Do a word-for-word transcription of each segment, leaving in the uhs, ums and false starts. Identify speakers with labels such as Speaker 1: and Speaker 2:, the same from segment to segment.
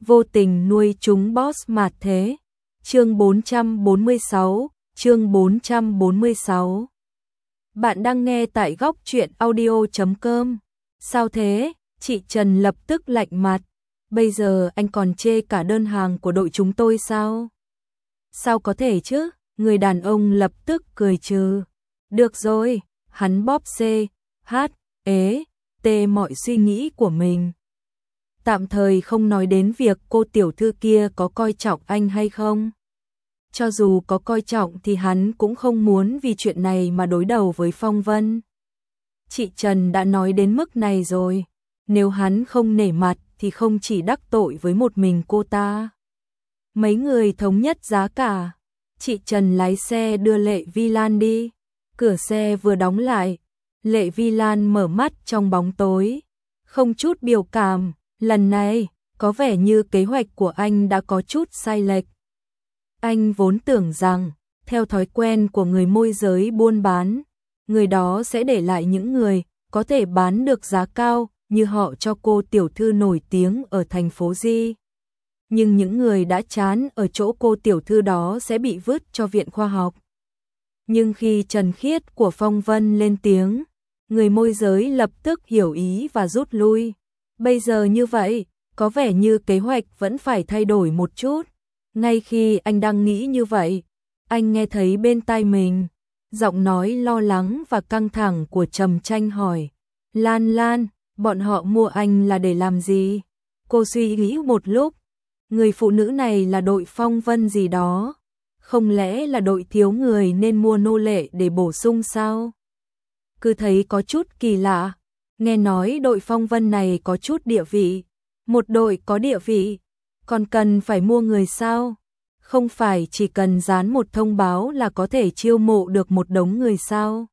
Speaker 1: vô tình nuôi chúng boss mạt thế. Chương bốn trăm bốn mươi sáu, chương bốn trăm bốn mươi sáu. Bạn đang nghe tại góc truyện audio chấm com. Sao thế? Chị Trần lập tức lạnh mặt. Bây giờ anh còn chê cả đơn hàng của đội chúng tôi sao? Sao có thể chứ? Người đàn ông lập tức cười trừ. Được rồi, hắn bóp C, H, ế, T mọi suy nghĩ của mình. Tạm thời không nói đến việc cô tiểu thư kia có coi trọng anh hay không. Cho dù có coi trọng thì hắn cũng không muốn vì chuyện này mà đối đầu với Phong Vân. Chị Trần đã nói đến mức này rồi, nếu hắn không nể mặt thì không chỉ đắc tội với một mình cô ta. Mấy người thống nhất giá cả, chị Trần lái xe đưa Lệ Vi Lan đi. Cửa xe vừa đóng lại, Lệ Vi Lan mở mắt trong bóng tối, không chút biểu cảm. Lần này, có vẻ như kế hoạch của anh đã có chút sai lệch. Anh vốn tưởng rằng, theo thói quen của người môi giới buôn bán, người đó sẽ để lại những người có thể bán được giá cao như họ cho cô tiểu thư nổi tiếng ở thành phố Di. Nhưng những người đã chán ở chỗ cô tiểu thư đó sẽ bị vứt cho viện khoa học. Nhưng khi Trần Khiết của Phong Vân lên tiếng, người môi giới lập tức hiểu ý và rút lui. Bây giờ như vậy, có vẻ như kế hoạch vẫn phải thay đổi một chút. Ngay khi anh đang nghĩ như vậy, anh nghe thấy bên tai mình, giọng nói lo lắng và căng thẳng của Trầm Tranh hỏi. Lan Lan, bọn họ mua anh là để làm gì? Cô suy nghĩ một lúc, người phụ nữ này là đội Phong Vân gì đó. Không lẽ là đội thiếu người nên mua nô lệ để bổ sung sao? Cứ thấy có chút kỳ lạ. Nghe nói đội Phong Vân này có chút địa vị. Một đội có địa vị, còn cần phải mua người sao? Không phải chỉ cần dán một thông báo là có thể chiêu mộ được một đống người sao?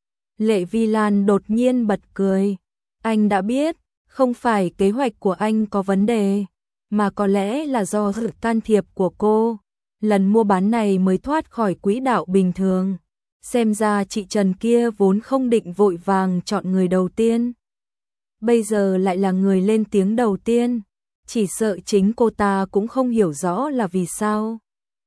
Speaker 1: Lệ Vi Lan đột nhiên bật cười. Anh đã biết, không phải kế hoạch của anh có vấn đề, mà có lẽ là do sự can thiệp của cô. Lần mua bán này mới thoát khỏi quỹ đạo bình thường. Xem ra chị Trần kia vốn không định vội vàng chọn người đầu tiên. Bây giờ lại là người lên tiếng đầu tiên. Chỉ sợ chính cô ta cũng không hiểu rõ là vì sao.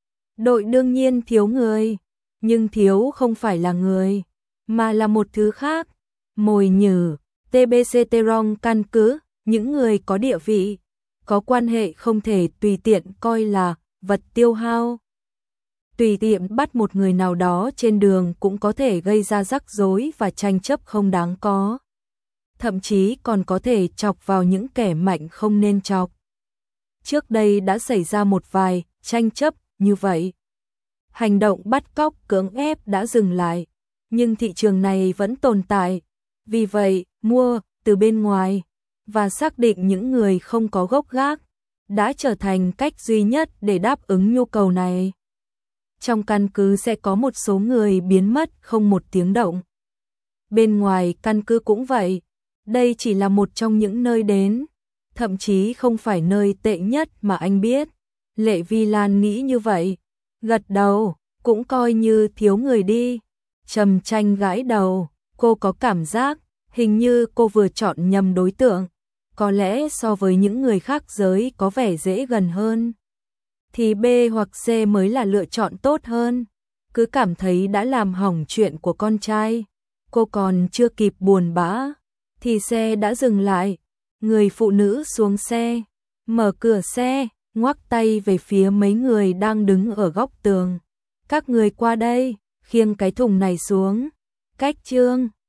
Speaker 1: Đội đương nhiên thiếu người, nhưng thiếu không phải là người, mà là một thứ khác. Mồi nhử, tê bê xê Terong căn cứ, những người có địa vị, có quan hệ không thể tùy tiện coi là vật tiêu hao. Tùy tiện bắt một người nào đó trên đường cũng có thể gây ra rắc rối và tranh chấp không đáng có. Thậm chí còn có thể chọc vào những kẻ mạnh không nên chọc. Trước đây đã xảy ra một vài tranh chấp như vậy. Hành động bắt cóc cưỡng ép đã dừng lại, nhưng thị trường này vẫn tồn tại. Vì vậy, mua từ bên ngoài và xác định những người không có gốc gác đã trở thành cách duy nhất để đáp ứng nhu cầu này. Trong căn cứ sẽ có một số người biến mất không một tiếng động. Bên ngoài căn cứ cũng vậy. Đây chỉ là một trong những nơi đến, thậm chí không phải nơi tệ nhất mà anh biết. Lệ Vi Lan nghĩ như vậy, gật đầu, cũng coi như thiếu người đi. Trầm Tranh gãi đầu, cô có cảm giác hình như cô vừa chọn nhầm đối tượng. Có lẽ so với những người khác giới có vẻ dễ gần hơn, thì B hoặc C mới là lựa chọn tốt hơn. Cứ cảm thấy đã làm hỏng chuyện của con trai. Cô còn chưa kịp buồn bã thì xe đã dừng lại. Người phụ nữ xuống xe, mở cửa xe, ngoắc tay về phía mấy người đang đứng ở góc tường. Các người qua đây, khiêng cái thùng này xuống. Cách Trương